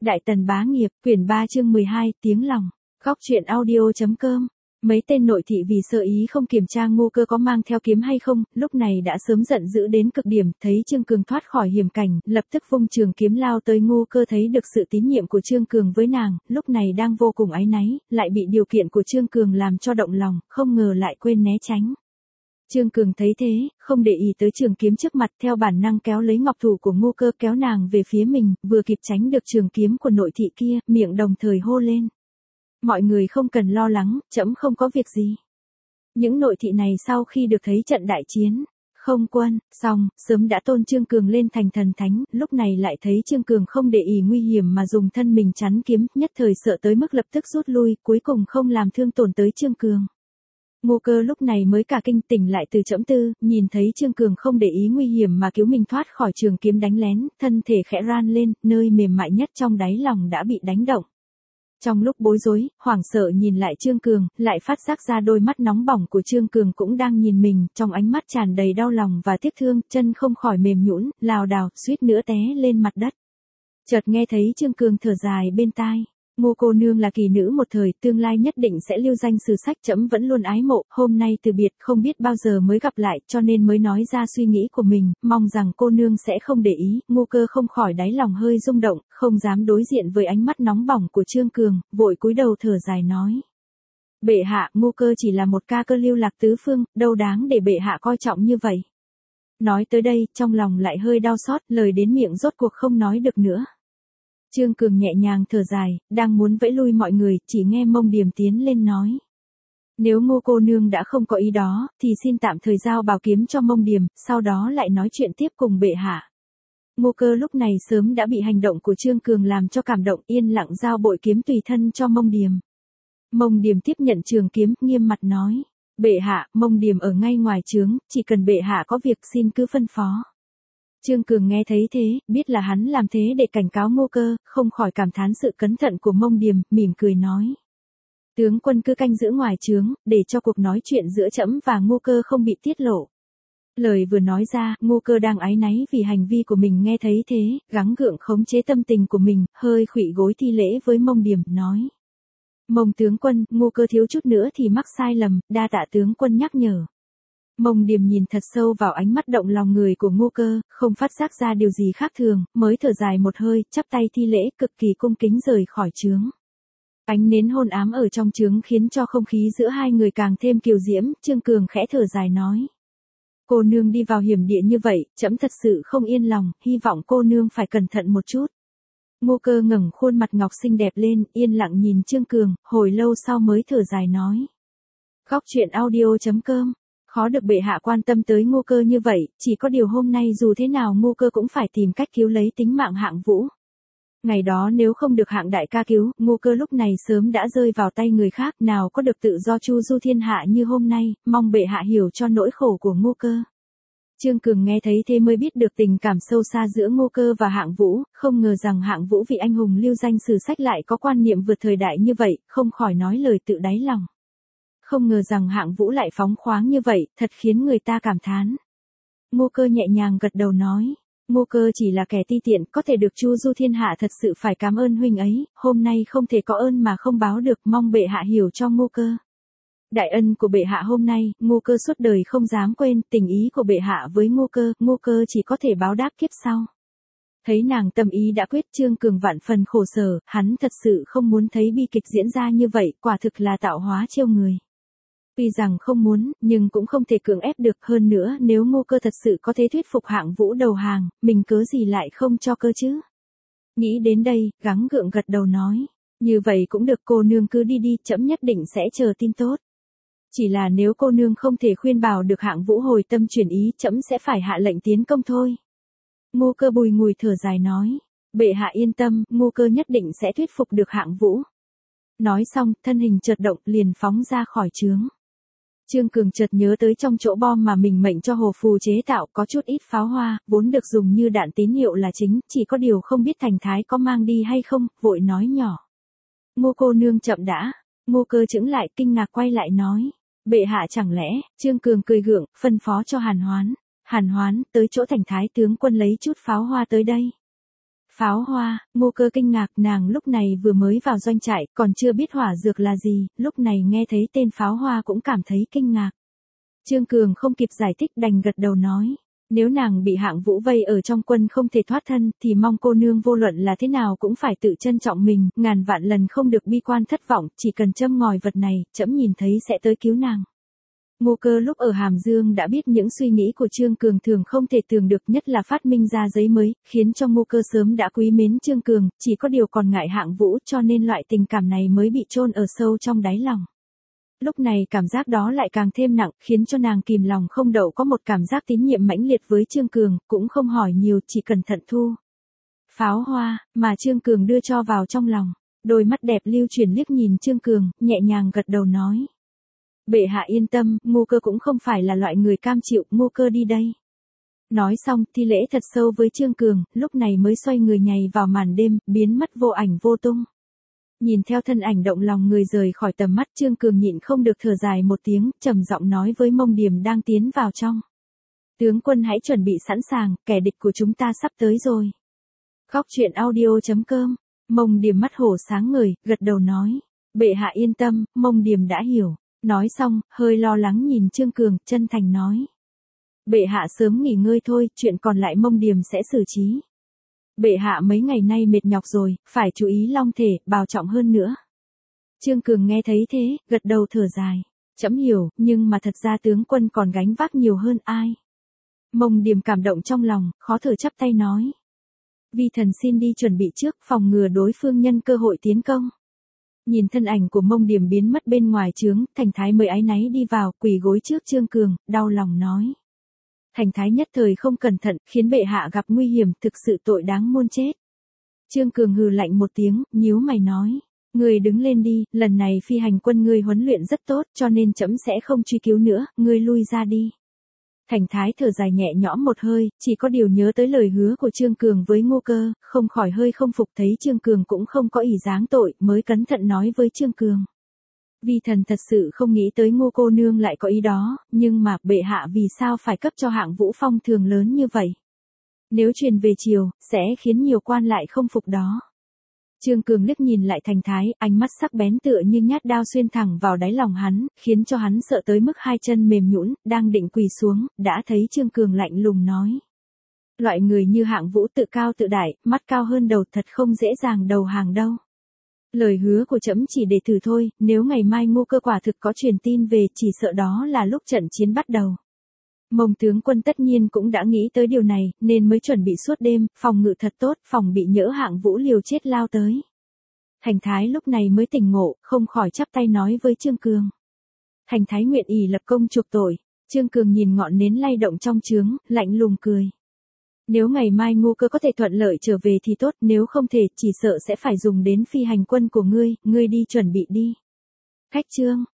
Đại Tần Bá Nghiệp, quyển 3 chương 12, tiếng lòng. Góc truyện audio.com. Mấy tên nội thị vì sợ ý không kiểm tra Ngô Cơ có mang theo kiếm hay không, lúc này đã sớm giận dữ đến cực điểm, thấy Trương Cường thoát khỏi hiểm cảnh, lập tức vung trường kiếm lao tới. Ngô Cơ thấy được sự tín nhiệm của Trương Cường với nàng, lúc này đang vô cùng áy náy, lại bị điều kiện của Trương Cường làm cho động lòng, không ngờ lại quên né tránh. Trương Cường thấy thế, không để ý tới trường kiếm trước mặt, theo bản năng kéo lấy ngọc thủ của Ngô Cơ, kéo nàng về phía mình, vừa kịp tránh được trường kiếm của nội thị kia, miệng đồng thời hô lên: mọi người không cần lo lắng, trẫm không có việc gì. Những nội thị này sau khi được thấy trận đại chiến không quân xong, sớm đã tôn Trương Cường lên thành thần thánh, lúc này lại thấy Trương Cường không để ý nguy hiểm mà dùng thân mình chắn kiếm, nhất thời sợ tới mức lập tức rút lui, cuối cùng không làm thương tổn tới Trương Cường. Ngô Cơ lúc này mới cả kinh tỉnh lại từ trẫm tư, nhìn thấy Trương Cường không để ý nguy hiểm mà cứu mình thoát khỏi trường kiếm đánh lén, thân thể khẽ ran lên, nơi mềm mại nhất trong đáy lòng đã bị đánh động. Trong lúc bối rối, hoảng sợ nhìn lại Trương Cường, lại phát giác ra đôi mắt nóng bỏng của Trương Cường cũng đang nhìn mình, trong ánh mắt tràn đầy đau lòng và tiếc thương, chân không khỏi mềm nhũn, lảo đảo, suýt nữa té lên mặt đất. Chợt nghe thấy Trương Cường thở dài bên tai: Ngô cô nương là kỳ nữ một thời, tương lai nhất định sẽ lưu danh sử sách, trẫm vẫn luôn ái mộ, hôm nay từ biệt không biết bao giờ mới gặp lại, cho nên mới nói ra suy nghĩ của mình, mong rằng cô nương sẽ không để ý. Ngô Cơ không khỏi đáy lòng hơi rung động, không dám đối diện với ánh mắt nóng bỏng của Trương Cường, vội cúi đầu thở dài nói: bệ hạ, Ngô Cơ chỉ là một ca cơ lưu lạc tứ phương, đâu đáng để bệ hạ coi trọng như vậy. Nói tới đây, trong lòng lại hơi đau xót, lời đến miệng rốt cuộc không nói được nữa. Trương Cường nhẹ nhàng thở dài, đang muốn vẫy lui mọi người, chỉ nghe Mông Điềm tiến lên nói: nếu Ngô cô nương đã không có ý đó, thì xin tạm thời giao bảo kiếm cho Mông Điềm, sau đó lại nói chuyện tiếp cùng bệ hạ. Ngô Cơ lúc này sớm đã bị hành động của Trương Cường làm cho cảm động, yên lặng giao bội kiếm tùy thân cho Mông Điềm. Mông Điềm tiếp nhận trường kiếm, nghiêm mặt nói: bệ hạ, Mông Điềm ở ngay ngoài trướng, chỉ cần bệ hạ có việc xin cứ phân phó. Trương Cường nghe thấy thế, biết là hắn làm thế để cảnh cáo Ngô Cơ, không khỏi cảm thán sự cẩn thận của Mông Điềm, mỉm cười nói: tướng quân cứ canh giữ ngoài trướng, để cho cuộc nói chuyện giữa trẫm và Ngô Cơ không bị tiết lộ. Lời vừa nói ra, Ngô Cơ đang áy náy vì hành vi của mình nghe thấy thế, gắng gượng khống chế tâm tình của mình, hơi khuỵu gối thi lễ với Mông Điềm, nói: Mông tướng quân, Ngô Cơ thiếu chút nữa thì mắc sai lầm, đa tạ tướng quân nhắc nhở. Mông Điềm nhìn thật sâu vào ánh mắt động lòng người của Ngô Cơ, không phát giác ra điều gì khác thường, mới thở dài một hơi, chắp tay thi lễ, cực kỳ cung kính rời khỏi trướng. Ánh nến hôn ám ở trong trướng khiến cho không khí giữa hai người càng thêm kiều diễm. Trương Cường khẽ thở dài nói: cô nương đi vào hiểm địa như vậy, trẫm thật sự không yên lòng, hy vọng cô nương phải cẩn thận một chút. Ngô Cơ ngẩng khuôn mặt ngọc xinh đẹp lên, yên lặng nhìn Trương Cường, hồi lâu sau mới thở dài nói: Góc truyện audio.com. Khó được bệ hạ quan tâm tới Ngô Cơ như vậy, chỉ có điều hôm nay dù thế nào Ngô Cơ cũng phải tìm cách cứu lấy tính mạng Hạng Vũ. Ngày đó nếu không được Hạng đại ca cứu, Ngô Cơ lúc này sớm đã rơi vào tay người khác, nào có được tự do chu du thiên hạ như hôm nay, mong bệ hạ hiểu cho nỗi khổ của Ngô Cơ. Trương Cường nghe thấy thế mới biết được tình cảm sâu xa giữa Ngô Cơ và Hạng Vũ, không ngờ rằng Hạng Vũ vị anh hùng lưu danh sử sách lại có quan niệm vượt thời đại như vậy, không khỏi nói lời tự đáy lòng. Không ngờ rằng Hạng Vũ lại phóng khoáng như vậy, thật khiến người ta cảm thán. Ngô Cơ nhẹ nhàng gật đầu nói: Ngô Cơ chỉ là kẻ ti tiện, có thể được chu du thiên hạ thật sự phải cảm ơn huynh ấy, hôm nay không thể có ơn mà không báo được, mong bệ hạ hiểu cho Ngô Cơ. Đại ân của bệ hạ hôm nay, Ngô Cơ suốt đời không dám quên, tình ý của bệ hạ với Ngô Cơ chỉ có thể báo đáp kiếp sau. Thấy nàng tâm ý đã quyết, Trương Cường vạn phần khổ sở, hắn thật sự không muốn thấy bi kịch diễn ra như vậy, quả thực là tạo hóa trêu người. Tuy rằng không muốn, nhưng cũng không thể cưỡng ép được, hơn nữa nếu Ngô Cơ thật sự có thể thuyết phục Hạng Vũ đầu hàng, mình cớ gì lại không cho cơ chứ. Nghĩ đến đây, gắng gượng gật đầu nói: như vậy cũng được, cô nương cứ đi đi, trẫm nhất định sẽ chờ tin tốt. Chỉ là nếu cô nương không thể khuyên bảo được Hạng Vũ hồi tâm chuyển ý, trẫm sẽ phải hạ lệnh tiến công thôi. Ngô Cơ bùi ngùi thở dài nói: bệ hạ yên tâm, Ngô Cơ nhất định sẽ thuyết phục được Hạng Vũ. Nói xong, thân hình chợt động, liền phóng ra khỏi trướng. Trương Cường chợt nhớ tới trong chỗ bom mà mình mệnh cho Hồ Phù chế tạo có chút ít pháo hoa, vốn được dùng như đạn tín hiệu là chính, chỉ có điều không biết Thành Thái có mang đi hay không, vội nói nhỏ: Ngô cô nương chậm đã. Ngô Cơ chững lại, kinh ngạc quay lại nói: bệ hạ chẳng lẽ? Trương Cường cười gượng, phân phó cho Hàn Hoán: Hàn Hoán, tới chỗ Thành Thái tướng quân lấy chút pháo hoa tới đây. Pháo hoa, Ngô Cơ kinh ngạc, nàng lúc này vừa mới vào doanh trại, còn chưa biết hỏa dược là gì, lúc này nghe thấy tên pháo hoa cũng cảm thấy kinh ngạc. Trương Cường không kịp giải thích đành gật đầu nói. Nếu nàng bị Hạng Vũ vây ở trong quân không thể thoát thân, thì mong cô nương vô luận là thế nào cũng phải tự trân trọng mình, ngàn vạn lần không được bi quan thất vọng, chỉ cần châm ngòi vật này, trẫm nhìn thấy sẽ tới cứu nàng. Ngô Cơ lúc ở Hàm Dương đã biết những suy nghĩ của Trương Cường thường không thể tưởng được, nhất là phát minh ra giấy mới, khiến cho Ngô Cơ sớm đã quý mến Trương Cường, chỉ có điều còn ngại Hạng Vũ, cho nên loại tình cảm này mới bị chôn ở sâu trong đáy lòng. Lúc này cảm giác đó lại càng thêm nặng, khiến cho nàng kìm lòng không đậu có một cảm giác tín nhiệm mãnh liệt với Trương Cường, cũng không hỏi nhiều, chỉ cẩn thận thu pháo hoa mà Trương Cường đưa cho vào trong lòng. Đôi mắt đẹp lưu chuyển liếc nhìn Trương Cường, nhẹ nhàng gật đầu nói. Bệ hạ yên tâm, Ngô Cơ cũng không phải là loại người cam chịu, Ngô Cơ đi đây. Nói xong, thi lễ thật sâu với Trương Cường, lúc này mới xoay người nhảy vào màn đêm, biến mất vô ảnh vô tung. Nhìn theo thân ảnh động lòng người rời khỏi tầm mắt, Trương Cường nhịn không được thở dài một tiếng, trầm giọng nói với Mông Điềm đang tiến vào trong. Tướng quân hãy chuẩn bị sẵn sàng, kẻ địch của chúng ta sắp tới rồi. Khóc chuyện audio.com. Mông Điềm mắt hổ sáng ngời, gật đầu nói. Bệ hạ yên tâm, Mông Điềm đã hiểu. Nói xong, hơi lo lắng nhìn Trương Cường, chân thành nói. Bệ hạ sớm nghỉ ngơi thôi, chuyện còn lại Mông Điềm sẽ xử trí. Bệ hạ mấy ngày nay mệt nhọc rồi, phải chú ý long thể, bảo trọng hơn nữa. Trương Cường nghe thấy thế, gật đầu thở dài. Trẫm hiểu, nhưng mà thật ra tướng quân còn gánh vác nhiều hơn ai. Mông Điềm cảm động trong lòng, khó thở chắp tay nói. Vi thần xin đi chuẩn bị trước, phòng ngừa đối phương nhân cơ hội tiến công. Nhìn thân ảnh của Mông Điềm biến mất bên ngoài trướng, Thành Thái mới áy náy đi vào, quỳ gối trước Trương Cường, đau lòng nói. Thành Thái nhất thời không cẩn thận, khiến bệ hạ gặp nguy hiểm, thực sự tội đáng muôn chết. Trương Cường hừ lạnh một tiếng, nhíu mày nói. Ngươi đứng lên đi, lần này phi hành quân ngươi huấn luyện rất tốt, cho nên trẫm sẽ không truy cứu nữa, ngươi lui ra đi. Thành Thái thở dài nhẹ nhõm một hơi, chỉ có điều nhớ tới lời hứa của Trương Cường với Ngô Cơ, không khỏi hơi không phục, thấy Trương Cường cũng không có ý dáng tội, mới cẩn thận nói với Trương Cường. Vi thần thật sự không nghĩ tới Ngô cô nương lại có ý đó, nhưng mà bệ hạ vì sao phải cấp cho Hạng Vũ phong thường lớn như vậy? Nếu truyền về triều, sẽ khiến nhiều quan lại không phục đó. Trương Cường liếc nhìn lại Thành Thái, ánh mắt sắc bén tựa như nhát đao xuyên thẳng vào đáy lòng hắn, khiến cho hắn sợ tới mức hai chân mềm nhũn, đang định quỳ xuống, đã thấy Trương Cường lạnh lùng nói. Loại người như Hạng Vũ tự cao tự đại, mắt cao hơn đầu, thật không dễ dàng đầu hàng đâu. Lời hứa của trẫm chỉ để thử thôi, nếu ngày mai Ngô Cơ quả thực có truyền tin về, chỉ sợ đó là lúc trận chiến bắt đầu. Mông tướng quân tất nhiên cũng đã nghĩ tới điều này, nên mới chuẩn bị suốt đêm, phòng ngự thật tốt, phòng bị nhỡ Hạng Vũ liều chết lao tới. Thành Thái lúc này mới tỉnh ngộ, không khỏi chắp tay nói với Trương Cường. Thành Thái nguyện ỷ lập công chuộc tội. Trương Cường nhìn ngọn nến lay động trong trướng, lạnh lùng cười. Nếu ngày mai Ngô Cơ có thể thuận lợi trở về thì tốt, nếu không thể, chỉ sợ sẽ phải dùng đến phi hành quân của ngươi đi chuẩn bị đi. Khách chương.